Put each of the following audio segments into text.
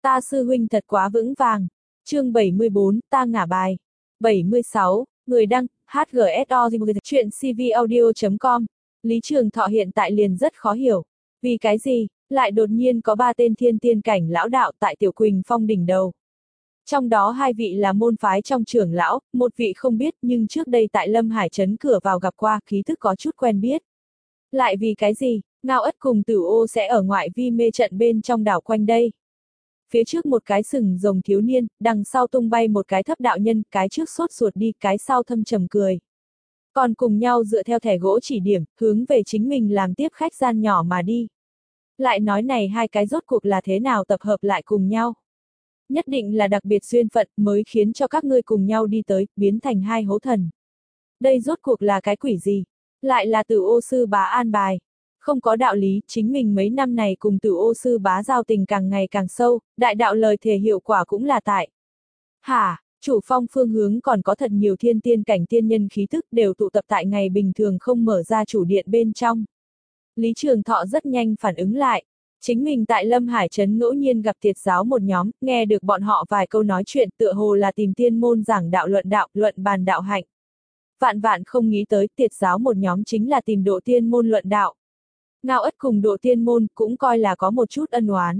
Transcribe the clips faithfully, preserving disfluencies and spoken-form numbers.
Ta sư huynh thật quá vững vàng. Chương bảy mươi bốn, ta ngả bài. bảy mươi sáu, người đăng, hát giê ét o chuyện cvaudio chấm com. Lý Trường Thọ hiện tại liền rất khó hiểu. Vì cái gì, lại đột nhiên có ba tên thiên tiên cảnh lão đạo tại Tiểu Quỳnh Phong đỉnh đầu. Trong đó hai vị là môn phái trong trưởng lão, một vị không biết nhưng trước đây tại Lâm Hải Trấn cửa vào gặp qua, khí thức có chút quen biết. Lại vì cái gì, Ngao Ất cùng Tử Ô sẽ ở ngoại vi mê trận bên trong đảo quanh đây. Phía trước một cái sừng rồng thiếu niên, đằng sau tung bay một cái thấp đạo nhân, cái trước sốt ruột đi, cái sau thâm trầm cười. Còn cùng nhau dựa theo thẻ gỗ chỉ điểm, hướng về chính mình làm tiếp khách gian nhỏ mà đi. Lại nói này hai cái rốt cuộc là thế nào tập hợp lại cùng nhau. Nhất định là đặc biệt duyên phận mới khiến cho các ngươi cùng nhau đi tới, biến thành hai hố thần. Đây rốt cuộc là cái quỷ gì? Lại là Tử Ô sư bá an bài. Không có đạo lý, chính mình mấy năm này cùng Tử Ô sư bá giao tình càng ngày càng sâu, đại đạo lời thề hiệu quả cũng là tại. Hả, chủ phong phương hướng còn có thật nhiều thiên tiên cảnh tiên nhân khí thức đều tụ tập tại ngày bình thường không mở ra chủ điện bên trong. Lý Trường Thọ rất nhanh phản ứng lại. Chính mình tại Lâm Hải Trấn ngẫu nhiên gặp Tiệt giáo một nhóm, nghe được bọn họ vài câu nói chuyện tựa hồ là tìm tiên môn giảng đạo luận đạo, luận bàn đạo hạnh. Vạn vạn không nghĩ tới Tiệt giáo một nhóm chính là tìm độ tiên môn luận đạo. Ngao Ất cùng độ tiên môn cũng coi là có một chút ân oán.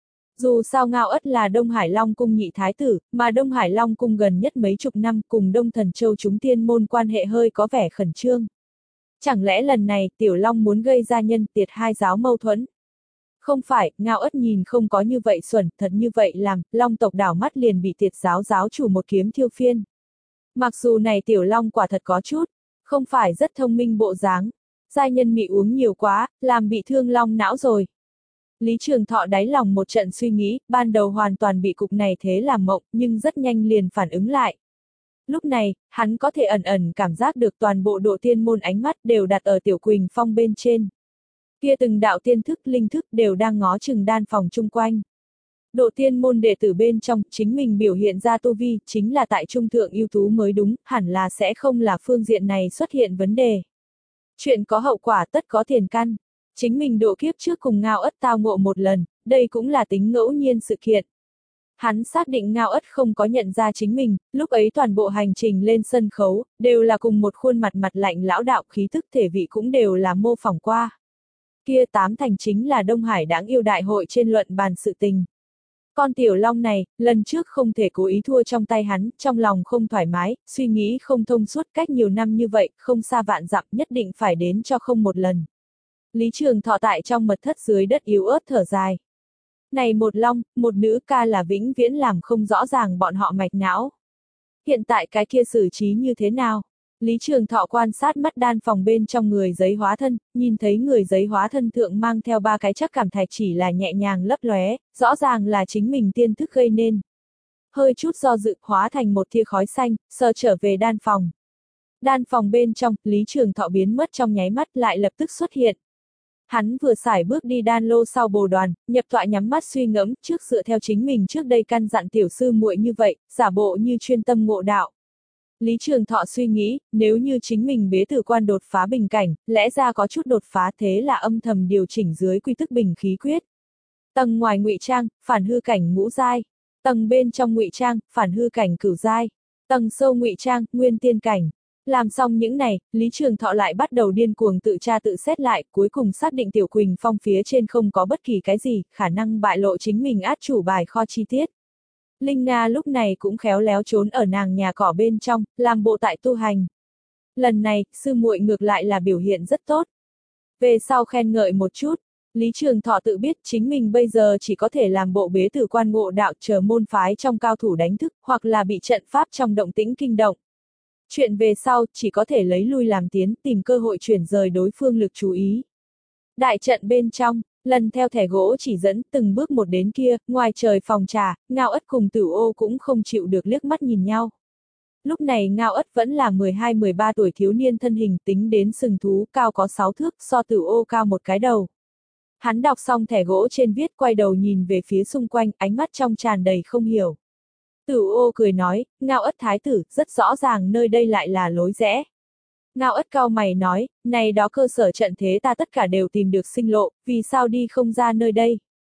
Dù sao Ngao Ất là Đông Hải Long Cung nhị thái tử, mà Đông Hải Long Cung gần nhất mấy chục năm cùng Đông Thần Châu chúng tiên môn quan hệ hơi có vẻ khẩn trương. Chẳng lẽ lần này Tiểu Long muốn gây ra nhân Tiệt hai giáo mâu thuẫn? Không phải, Ngao Ất nhìn không có như vậy xuẩn, thật như vậy làm, Long tộc đảo mắt liền bị Tiệt giáo giáo chủ một kiếm thiêu phiên. Mặc dù này Tiểu Long quả thật có chút, không phải rất thông minh bộ dáng, giai nhân mị uống nhiều quá, làm bị thương Long não rồi. Lý Trường Thọ đáy lòng một trận suy nghĩ, ban đầu hoàn toàn bị cục này thế làm mộng, nhưng rất nhanh liền phản ứng lại. Lúc này, hắn có thể ẩn ẩn cảm giác được toàn bộ độ tiên môn ánh mắt đều đặt ở Tiểu Quỳnh Phong bên trên. Kia từng đạo tiên thức, linh thức đều đang ngó chừng đan phòng chung quanh. Độ tiên môn đệ tử bên trong, chính mình biểu hiện ra tu vi, chính là tại trung thượng ưu tú mới đúng, hẳn là sẽ không là phương diện này xuất hiện vấn đề. Chuyện có hậu quả tất có tiền căn. Chính mình độ kiếp trước cùng Ngao Ất tao ngộ một lần, đây cũng là tính ngẫu nhiên sự kiện. Hắn xác định Ngao Ất không có nhận ra chính mình, lúc ấy toàn bộ hành trình lên sân khấu, đều là cùng một khuôn mặt mặt lạnh lão đạo, khí thức thể vị cũng đều là mô phỏng qua. Kia tám thành chính là Đông Hải đáng yêu đại hội trên luận bàn sự tình. Con Tiểu Long này, lần trước không thể cố ý thua trong tay hắn, trong lòng không thoải mái, suy nghĩ không thông suốt, cách nhiều năm như vậy, không xa vạn dặm, nhất định phải đến cho không một lần. Lý Trường Thọ tại trong mật thất dưới đất yếu ớt thở dài. Này một long, một nữ ca là vĩnh viễn làm không rõ ràng bọn họ mạch não. Hiện tại cái kia xử trí như thế nào? Lý Trường Thọ quan sát mắt đan phòng bên trong người giấy hóa thân, nhìn thấy người giấy hóa thân thượng mang theo ba cái chắc cảm thạch chỉ là nhẹ nhàng lấp lóe, rõ ràng là chính mình tiên thức gây nên. Hơi chút do dự, hóa thành một tia khói xanh, sờ trở về đan phòng. Đan phòng bên trong, Lý Trường Thọ biến mất trong nháy mắt lại lập tức xuất hiện. Hắn vừa xài bước đi đan lô sau bồ đoàn, nhập tọa nhắm mắt suy ngẫm, trước dựa theo chính mình trước đây căn dặn tiểu sư muội như vậy, giả bộ như chuyên tâm ngộ đạo. Lý Trường Thọ suy nghĩ, nếu như chính mình bế tử quan đột phá bình cảnh, lẽ ra có chút đột phá, thế là âm thầm điều chỉnh dưới quy tức bình khí quyết. Tầng ngoài ngụy trang, phản hư cảnh ngũ giai. Tầng bên trong ngụy trang, phản hư cảnh cửu giai. Tầng sâu ngụy trang, nguyên tiên cảnh. Làm xong những này, Lý Trường Thọ lại bắt đầu điên cuồng tự tra tự xét lại, cuối cùng xác định Tiểu Quỳnh Phong phía trên không có bất kỳ cái gì, khả năng bại lộ chính mình át chủ bài kho chi tiết. Linh Nga lúc này cũng khéo léo trốn ở nàng nhà cỏ bên trong, làm bộ tại tu hành. Lần này, sư muội ngược lại là biểu hiện rất tốt. Về sau khen ngợi một chút, Lý Trường Thọ tự biết chính mình bây giờ chỉ có thể làm bộ bế tử quan ngộ đạo chờ môn phái trong cao thủ đánh thức, hoặc là bị trận pháp trong động tĩnh kinh động. Chuyện về sau, chỉ có thể lấy lui làm tiến, tìm cơ hội chuyển rời đối phương lực chú ý. Đại trận bên trong, lần theo thẻ gỗ chỉ dẫn, từng bước một đến kia, ngoài trời phòng trà, Ngao Ất cùng Tử Ô cũng không chịu được liếc mắt nhìn nhau. Lúc này Ngao Ất vẫn là mười hai mười ba tuổi thiếu niên thân hình, tính đến sừng thú, cao có sáu thước, so Tử Ô cao một cái đầu. Hắn đọc xong thẻ gỗ trên viết, quay đầu nhìn về phía xung quanh, ánh mắt trong tràn đầy không hiểu. Tử Ô cười nói, Ngao Ất thái tử, rất rõ ràng nơi đây lại là lối rẽ. Ngao Ất cau mày nói, này đó cơ sở trận thế ta tất cả đều tìm được sinh lộ, vì sao đi không ra nơi đây?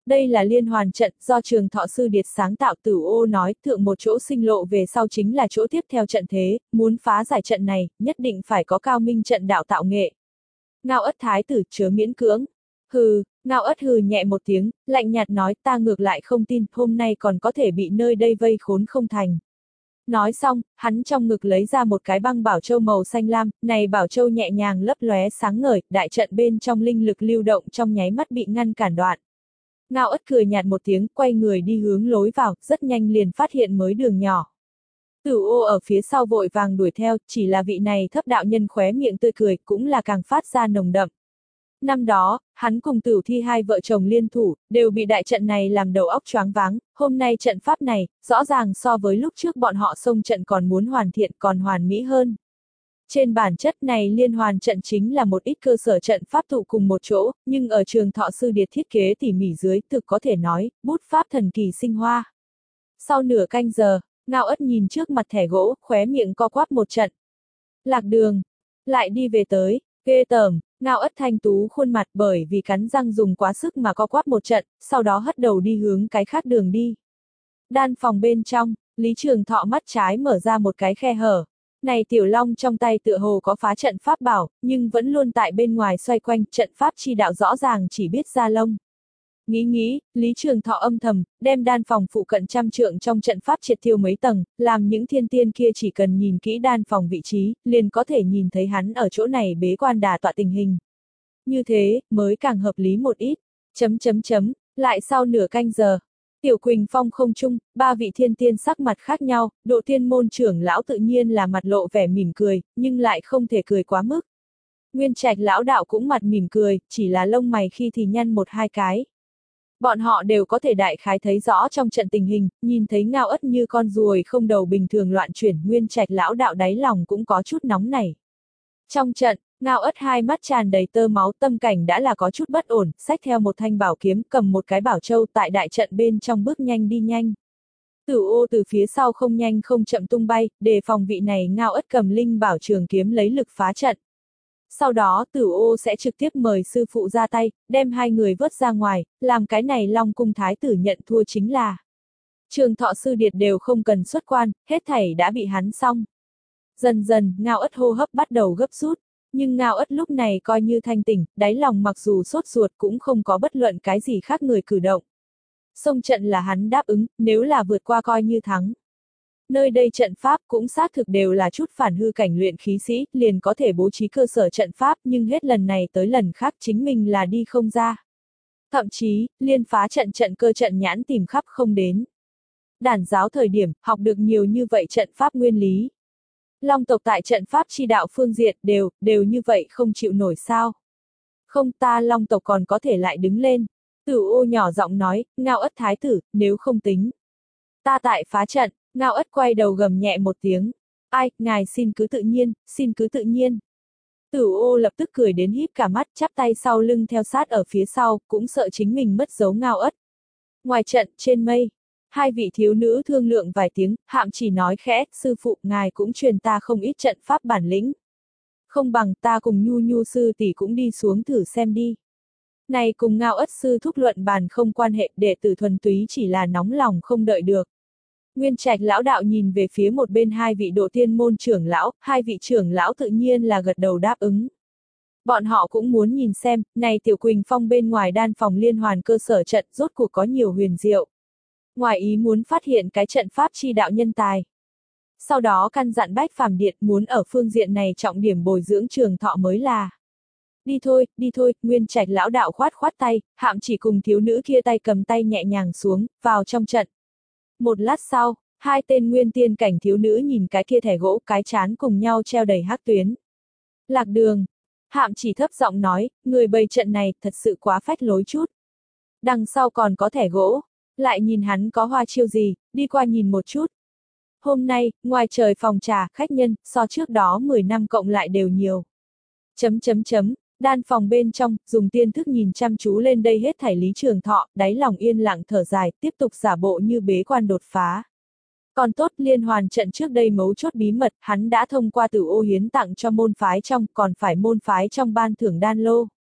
Đây là liên hoàn trận do Trường Thọ Sư Điệt sáng tạo. Tử Ô nói thượng một chỗ sinh lộ về sau chính là chỗ tiếp theo trận thế, muốn phá giải trận này, nhất định phải có cao minh trận đạo tạo nghệ. Ngao Ất thái tử chớ miễn cưỡng. Hừ, Ngao Ất hừ nhẹ một tiếng, lạnh nhạt nói ta ngược lại không tin, hôm nay còn có thể bị nơi đây vây khốn không thành. Nói xong, hắn trong ngực lấy ra một cái băng bảo châu màu xanh lam, này bảo châu nhẹ nhàng lấp lóe sáng ngời, đại trận bên trong linh lực lưu động trong nháy mắt bị ngăn cản đoạn. Ngao Ất cười nhạt một tiếng, quay người đi hướng lối vào, rất nhanh liền phát hiện mới đường nhỏ. Tử Ô ở phía sau vội vàng đuổi theo, chỉ là vị này thấp đạo nhân khóe miệng tươi cười, cũng là càng phát ra nồng đậm. Năm đó, hắn cùng Tử Thi hai vợ chồng liên thủ, đều bị đại trận này làm đầu óc choáng váng, hôm nay trận pháp này, rõ ràng so với lúc trước bọn họ xông trận còn muốn hoàn thiện còn hoàn mỹ hơn. Trên bản chất này liên hoàn trận chính là một ít cơ sở trận pháp tụ cùng một chỗ, nhưng ở Trường Thọ Sư Điệt thiết kế tỉ mỉ dưới thực có thể nói, bút pháp thần kỳ sinh hoa. Sau nửa canh giờ, Ngao Ất nhìn trước mặt thẻ gỗ, khóe miệng co quắp một trận. Lạc Đường, lại đi về tới, ghê tởm. Ngao Ất thanh tú khuôn mặt bởi vì cắn răng dùng quá sức mà co quắp một trận, sau đó hất đầu đi hướng cái khác đường đi. Đan phòng bên trong, Lý Trường Thọ mắt trái mở ra một cái khe hở. Này tiểu long trong tay tựa hồ có phá trận pháp bảo, nhưng vẫn luôn tại bên ngoài xoay quanh, trận pháp chi đạo rõ ràng chỉ biết ra lông. Nghĩ nghĩ, Lý Trường Thọ âm thầm, đem đan phòng phụ cận trăm trượng trong trận pháp triệt tiêu mấy tầng, làm những thiên tiên kia chỉ cần nhìn kỹ đan phòng vị trí, liền có thể nhìn thấy hắn ở chỗ này bế quan đả tọa tình hình. Như thế, mới càng hợp lý một ít. Chấm chấm chấm, lại sau nửa canh giờ. Tiểu Quỳnh Phong không chung, ba vị thiên tiên sắc mặt khác nhau, Độ Tiên môn trưởng lão tự nhiên là mặt lộ vẻ mỉm cười, nhưng lại không thể cười quá mức. Nguyên Trạch lão đạo cũng mặt mỉm cười, chỉ là lông mày khi thì nhăn một hai cái. Bọn họ đều có thể đại khái thấy rõ trong trận tình hình, nhìn thấy Ngao Ất như con ruồi không đầu bình thường loạn chuyển, Nguyên Trạch lão đạo đáy lòng cũng có chút nóng nảy. Trong trận, Ngao Ất hai mắt tràn đầy tơ máu, tâm cảnh đã là có chút bất ổn, xách theo một thanh bảo kiếm, cầm một cái bảo châu tại đại trận bên trong bước nhanh đi nhanh. Tử Ô từ phía sau không nhanh không chậm tung bay, đề phòng vị này Ngao Ất cầm linh bảo trường kiếm lấy lực phá trận. Sau đó Tử Ô sẽ trực tiếp mời sư phụ ra tay, đem hai người vớt ra ngoài, làm cái này Long Cung Thái tử nhận thua chính là. Trường Thọ Sư Điệt đều không cần xuất quan, hết thảy đã bị hắn xong. Dần dần, Ngao Ất hô hấp bắt đầu gấp rút, nhưng Ngao Ất lúc này coi như thanh tỉnh, đáy lòng mặc dù sốt ruột cũng không có bất luận cái gì khác người cử động. Xông trận là hắn đáp ứng, nếu là vượt qua coi như thắng. Nơi đây trận pháp cũng xác thực đều là chút phản hư cảnh luyện khí sĩ, liền có thể bố trí cơ sở trận pháp, nhưng hết lần này tới lần khác chính mình là đi không ra. Thậm chí, liên phá trận trận cơ trận nhãn tìm khắp không đến. Đản giáo thời điểm, học được nhiều như vậy trận pháp nguyên lý. Long tộc tại trận pháp chi đạo phương diện đều, đều như vậy không chịu nổi sao. Không, ta Long tộc còn có thể lại đứng lên. Tử Ô nhỏ giọng nói, Ngao Ất thái tử, nếu không tính. Ta tại phá trận. Ngao Ất quay đầu gầm nhẹ một tiếng. Ai, ngài xin cứ tự nhiên, xin cứ tự nhiên. Tử Ô lập tức cười đến híp cả mắt, chắp tay sau lưng theo sát ở phía sau, cũng sợ chính mình mất dấu Ngao Ất. Ngoài trận, trên mây, hai vị thiếu nữ thương lượng vài tiếng, Hạm chỉ nói khẽ, sư phụ, ngài cũng truyền ta không ít trận pháp bản lĩnh. Không bằng ta cùng Nhu Nhu sư tỷ cũng đi xuống thử xem đi. Này cùng Ngao Ất sư thúc luận bàn không quan hệ, đệ tử thuần túy chỉ là nóng lòng không đợi được. Nguyên Trạch lão đạo nhìn về phía một bên hai vị Độ Tiên môn trưởng lão, hai vị trưởng lão tự nhiên là gật đầu đáp ứng. Bọn họ cũng muốn nhìn xem, này Tiểu Quỳnh Phong bên ngoài đan phòng liên hoàn cơ sở trận rốt cuộc có nhiều huyền diệu. Ngoài ý muốn phát hiện cái trận pháp chi đạo nhân tài. Sau đó căn dặn Bách Phàm Điện muốn ở phương diện này trọng điểm bồi dưỡng Trường Thọ mới là. Đi thôi, đi thôi, Nguyên Trạch lão đạo khoát khoát tay, Hạm chỉ cùng thiếu nữ kia tay cầm tay nhẹ nhàng xuống, vào trong trận. Một lát sau, hai tên nguyên tiên cảnh thiếu nữ nhìn cái kia thẻ gỗ cái chán cùng nhau treo đầy hắc tuyến. Lạc Đường. Hạm chỉ thấp giọng nói, người bày trận này thật sự quá phách lối chút. Đằng sau còn có thẻ gỗ, lại nhìn hắn có hoa chiêu gì, đi qua nhìn một chút. Hôm nay, ngoài trời phòng trà, khách nhân, so trước đó mười năm cộng lại đều nhiều. Chấm chấm chấm, đan phòng bên trong, dùng tiên thức nhìn chăm chú lên đây hết thảy Lý Trường Thọ, đáy lòng yên lặng thở dài, tiếp tục giả bộ như bế quan đột phá. Còn tốt liên hoàn trận trước đây mấu chốt bí mật, hắn đã thông qua Tử Ô hiến tặng cho môn phái trong, còn phải môn phái trong ban thưởng đan lô.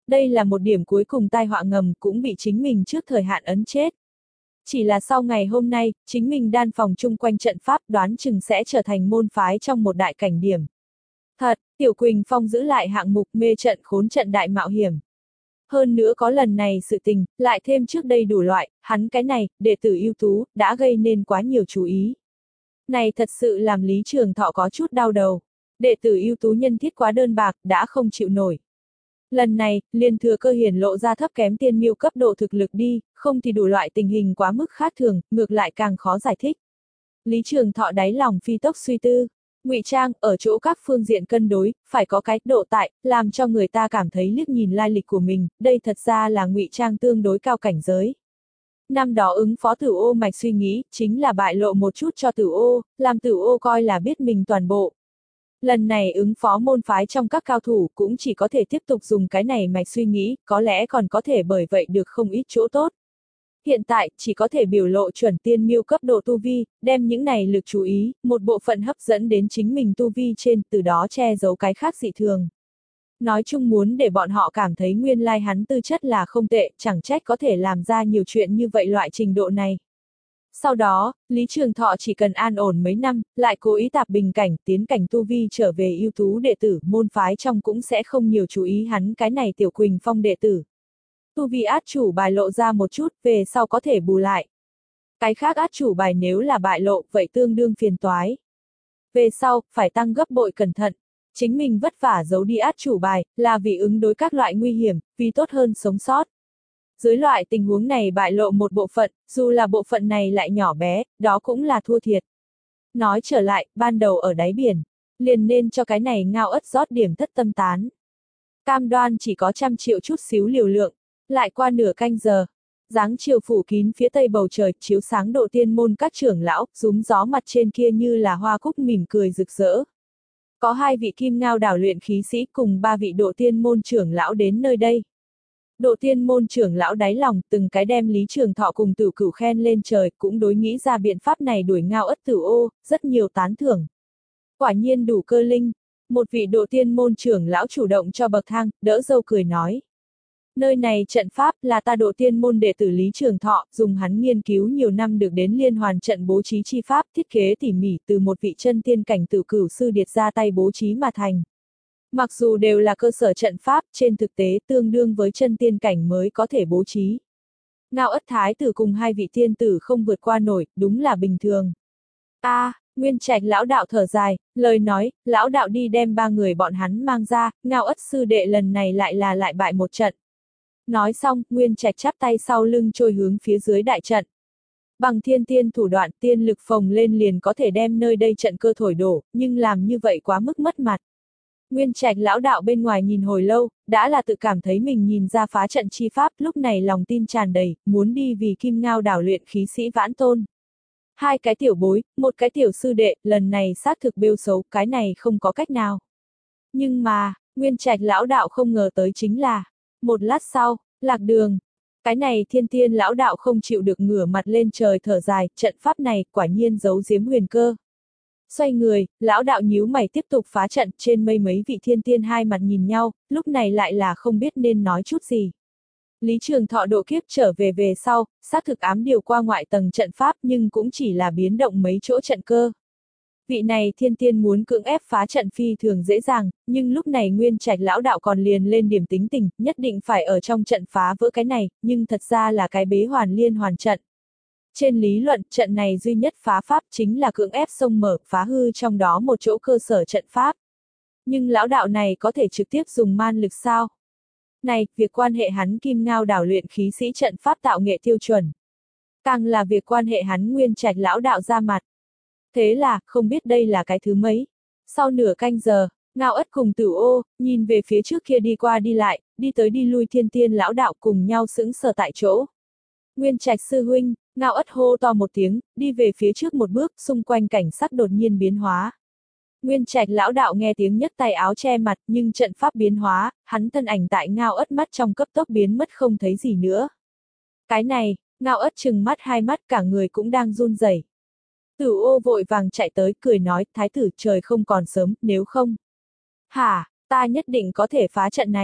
Đây là một điểm cuối cùng tai họa ngầm cũng bị chính mình trước thời hạn ấn chết. Chỉ là sau ngày hôm nay, chính mình đan phòng chung quanh trận pháp đoán chừng sẽ trở thành môn phái trong một đại cảnh điểm. Thật, Tiểu Quỳnh Phong giữ lại hạng mục mê trận khốn trận đại mạo hiểm. Hơn nữa có lần này sự tình, lại thêm trước đây đủ loại, hắn cái này, đệ tử ưu tú, đã gây nên quá nhiều chú ý. Này thật sự làm Lý Trường Thọ có chút đau đầu. Đệ tử ưu tú nhân thiết quá đơn bạc, đã không chịu nổi. Lần này, liền thừa cơ hiển lộ ra thấp kém tiên miêu cấp độ thực lực đi, không thì đủ loại tình hình quá mức khác thường, ngược lại càng khó giải thích. Lý Trường Thọ đáy lòng phi tốc suy tư. Ngụy trang, ở chỗ các phương diện cân đối, phải có cái độ tại, làm cho người ta cảm thấy liếc nhìn lai lịch của mình, đây thật ra là ngụy trang tương đối cao cảnh giới. Năm đó ứng phó Tử Ô mạch suy nghĩ, chính là bại lộ một chút cho Tử Ô, làm Tử Ô coi là biết mình toàn bộ. Lần này ứng phó môn phái trong các cao thủ cũng chỉ có thể tiếp tục dùng cái này mạch suy nghĩ, có lẽ còn có thể bởi vậy được không ít chỗ tốt. Hiện tại, chỉ có thể biểu lộ chuẩn tiên miêu cấp độ tu vi, đem những này lực chú ý, một bộ phận hấp dẫn đến chính mình tu vi trên, từ đó che giấu cái khác dị thường. Nói chung muốn để bọn họ cảm thấy nguyên lai hắn tư chất là không tệ, chẳng trách có thể làm ra nhiều chuyện như vậy loại trình độ này. Sau đó, Lý Trường Thọ chỉ cần an ổn mấy năm, lại cố ý tạp bình cảnh, tiến cảnh tu vi trở về ưu tú đệ tử, môn phái trong cũng sẽ không nhiều chú ý hắn cái này Tiểu Quỳnh Phong đệ tử. Tu vi át chủ bài lộ ra một chút, về sau có thể bù lại. Cái khác át chủ bài nếu là bại lộ, vậy tương đương phiền toái. Về sau, phải tăng gấp bội cẩn thận. Chính mình vất vả giấu đi át chủ bài, là vì ứng đối các loại nguy hiểm, vì tốt hơn sống sót. Dưới loại tình huống này bại lộ một bộ phận, dù là bộ phận này lại nhỏ bé, đó cũng là thua thiệt. Nói trở lại, ban đầu ở đáy biển, liền nên cho cái này ngao ất rót điểm thất tâm tán. Cam đoan chỉ có trăm triệu chút xíu liều lượng, lại qua nửa canh giờ. Dáng chiều phủ kín phía tây bầu trời, chiếu sáng độ tiên môn các trưởng lão, rúng gió mặt trên kia như là hoa cúc mỉm cười rực rỡ. Có hai vị kim ngao đảo luyện khí sĩ cùng ba vị độ tiên môn trưởng lão đến nơi đây. Độ tiên môn trưởng lão đáy lòng, từng cái đem Lý Trường Thọ cùng Tử Cửu khen lên trời, cũng đối nghĩ ra biện pháp này đuổi ngao ất Tử Ô, rất nhiều tán thưởng. Quả nhiên đủ cơ linh, một vị độ tiên môn trưởng lão chủ động cho bậc thang, đỡ dâu cười nói. Nơi này trận pháp là ta độ tiên môn đệ tử Lý Trường Thọ, dùng hắn nghiên cứu nhiều năm được đến liên hoàn trận bố trí chi pháp, thiết kế tỉ mỉ từ một vị chân tiên cảnh Tử Cửu sư điệt ra tay bố trí mà thành. Mặc dù đều là cơ sở trận pháp, trên thực tế tương đương với chân tiên cảnh mới có thể bố trí. Ngao ất thái tử cùng hai vị tiên tử không vượt qua nổi, đúng là bình thường. A, à, Nguyên Trạch lão đạo thở dài, lời nói, lão đạo đi đem ba người bọn hắn mang ra, Ngao ất sư đệ lần này lại là lại bại một trận. Nói xong, Nguyên Trạch chắp tay sau lưng trôi hướng phía dưới đại trận. Bằng thiên tiên thủ đoạn tiên lực phồng lên liền có thể đem nơi đây trận cơ thổi đổ, nhưng làm như vậy quá mức mất mặt. Nguyên Trạch lão đạo bên ngoài nhìn hồi lâu, đã là tự cảm thấy mình nhìn ra phá trận chi pháp, lúc này lòng tin tràn đầy, muốn đi vì kim ngao đảo luyện khí sĩ vãn tôn. Hai cái tiểu bối, một cái tiểu sư đệ, lần này xác thực bêu xấu, cái này không có cách nào. Nhưng mà, Nguyên Trạch lão đạo không ngờ tới chính là, một lát sau, lạc đường. Cái này thiên tiên lão đạo không chịu được ngửa mặt lên trời thở dài, trận pháp này quả nhiên giấu giếm huyền cơ. Xoay người, lão đạo nhíu mày tiếp tục phá trận, trên mây mấy vị thiên tiên hai mặt nhìn nhau, lúc này lại là không biết nên nói chút gì. Lý Trường Thọ độ kiếp trở về về sau, xác thực ám điều qua ngoại tầng trận pháp nhưng cũng chỉ là biến động mấy chỗ trận cơ. Vị này thiên tiên muốn cưỡng ép phá trận phi thường dễ dàng, nhưng lúc này Nguyên Trạch lão đạo còn liền lên điểm tính tình, nhất định phải ở trong trận phá vỡ cái này, nhưng thật ra là cái bế hoàn liên hoàn trận. Trên lý luận, trận này duy nhất phá pháp chính là cưỡng ép xông mở, phá hư trong đó một chỗ cơ sở trận pháp. Nhưng lão đạo này có thể trực tiếp dùng man lực sao? Này, việc quan hệ hắn kim ngao đảo luyện khí sĩ trận pháp tạo nghệ tiêu chuẩn. Càng là việc quan hệ hắn Nguyên Trạch lão đạo ra mặt. Thế là, không biết đây là cái thứ mấy. Sau nửa canh giờ, Ngao ất cùng Tử Ô, nhìn về phía trước kia đi qua đi lại, đi tới đi lui thiên tiên lão đạo cùng nhau sững sờ tại chỗ. Nguyên Trạch sư huynh, Ngao ất hô to một tiếng, đi về phía trước một bước, xung quanh cảnh sắc đột nhiên biến hóa. Nguyên Trạch lão đạo nghe tiếng nhấc tay áo che mặt, nhưng trận pháp biến hóa, hắn thân ảnh tại Ngao ất mắt trong cấp tốc biến mất không thấy gì nữa. Cái này, Ngao ất trừng mắt hai mắt cả người cũng đang run rẩy. Tử Ô vội vàng chạy tới, cười nói, thái tử trời không còn sớm, nếu không. Hả, ta nhất định có thể phá trận này.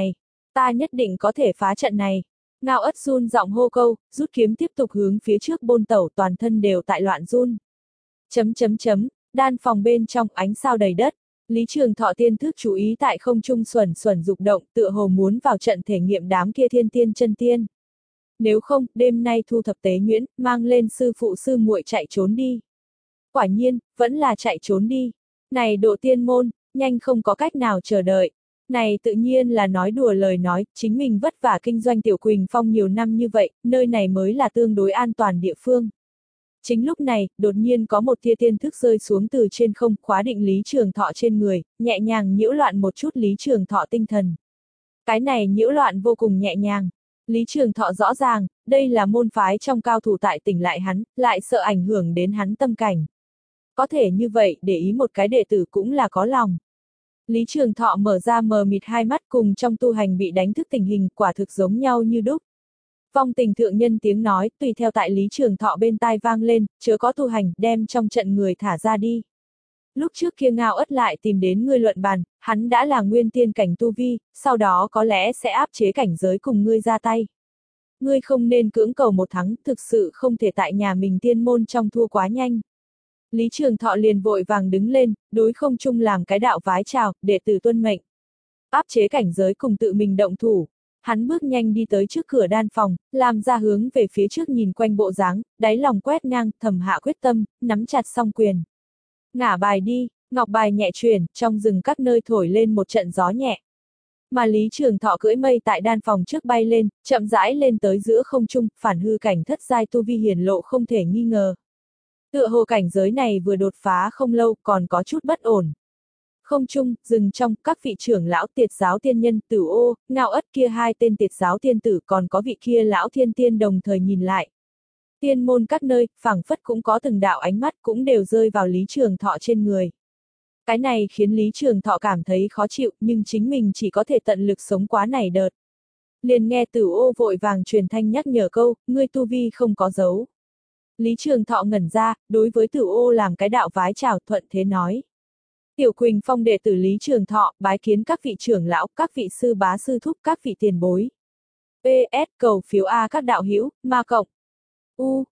Ta nhất định có thể phá trận này. Ngao Ất run giọng hô câu, rút kiếm tiếp tục hướng phía trước bôn tẩu, toàn thân đều tại loạn run. Chấm chấm chấm, đan phòng bên trong ánh sao đầy đất. Lý Trường Thọ tiên thức chú ý tại không trung xuẩn xuẩn dục động, tựa hồ muốn vào trận thể nghiệm đám kia thiên tiên chân tiên. Nếu không, đêm nay thu thập tế nhuyễn, mang lên sư phụ sư muội chạy trốn đi. Quả nhiên, vẫn là chạy trốn đi. Này độ tiên môn, nhanh không có cách nào chờ đợi. Này tự nhiên là nói đùa lời nói, chính mình vất vả kinh doanh Tiểu Quỳnh Phong nhiều năm như vậy, nơi này mới là tương đối an toàn địa phương. Chính lúc này, đột nhiên có một tia tiên thức rơi xuống từ trên không, khóa định Lý Trường Thọ trên người, nhẹ nhàng nhiễu loạn một chút Lý Trường Thọ tinh thần. Cái này nhiễu loạn vô cùng nhẹ nhàng. Lý Trường Thọ rõ ràng, đây là môn phái trong cao thủ tại tỉnh lại hắn, lại sợ ảnh hưởng đến hắn tâm cảnh. Có thể như vậy, để ý một cái đệ tử cũng là có lòng. Lý Trường Thọ mở ra mờ mịt hai mắt, cùng trong tu hành bị đánh thức tình hình, quả thực giống nhau như đúc. Vong Tình thượng nhân tiếng nói, tùy theo tại Lý Trường Thọ bên tai vang lên, chớ có tu hành, đem trong trận người thả ra đi. Lúc trước kia Ngao Ất lại tìm đến ngươi luận bàn, hắn đã là nguyên tiên cảnh tu vi, sau đó có lẽ sẽ áp chế cảnh giới cùng ngươi ra tay. Ngươi không nên cưỡng cầu một thắng, thực sự không thể tại nhà mình tiên môn trong thua quá nhanh. Lý Trường Thọ liền vội vàng đứng lên, đối không trung làm cái đạo vái chào, đệ tử tuân mệnh. Áp chế cảnh giới cùng tự mình động thủ. Hắn bước nhanh đi tới trước cửa đan phòng, làm ra hướng về phía trước nhìn quanh bộ dáng, đáy lòng quét ngang, thầm hạ quyết tâm, nắm chặt song quyền. Ngả bài đi, ngọc bài nhẹ chuyển, trong rừng các nơi thổi lên một trận gió nhẹ. Mà Lý Trường Thọ cưỡi mây tại đan phòng trước bay lên, chậm rãi lên tới giữa không trung, phản hư cảnh thất giai tu vi hiển lộ không thể nghi ngờ. Tựa hồ cảnh giới này vừa đột phá không lâu, còn có chút bất ổn. Không trung, rừng trong, các vị trưởng lão Tiệt giáo tiên nhân, Tử Ô, Ngao Ất kia hai tên Tiệt giáo tiên tử, còn có vị kia lão thiên tiên đồng thời nhìn lại. Tiên môn các nơi, phảng phất cũng có từng đạo ánh mắt cũng đều rơi vào Lý Trường Thọ trên người. Cái này khiến Lý Trường Thọ cảm thấy khó chịu, nhưng chính mình chỉ có thể tận lực sống quá này đợt. Liền nghe Tử Ô vội vàng truyền thanh nhắc nhở câu, ngươi tu vi không có dấu. Lý Trường Thọ ngẩn ra, đối với Tử Ô làm cái đạo vái chào, thuận thế nói. Tiểu Quỳnh Phong đệ tử Lý Trường Thọ, bái kiến các vị trưởng lão, các vị sư bá sư thúc, các vị tiền bối. pê ét cầu phiếu A các đạo hữu, ma cộng. U,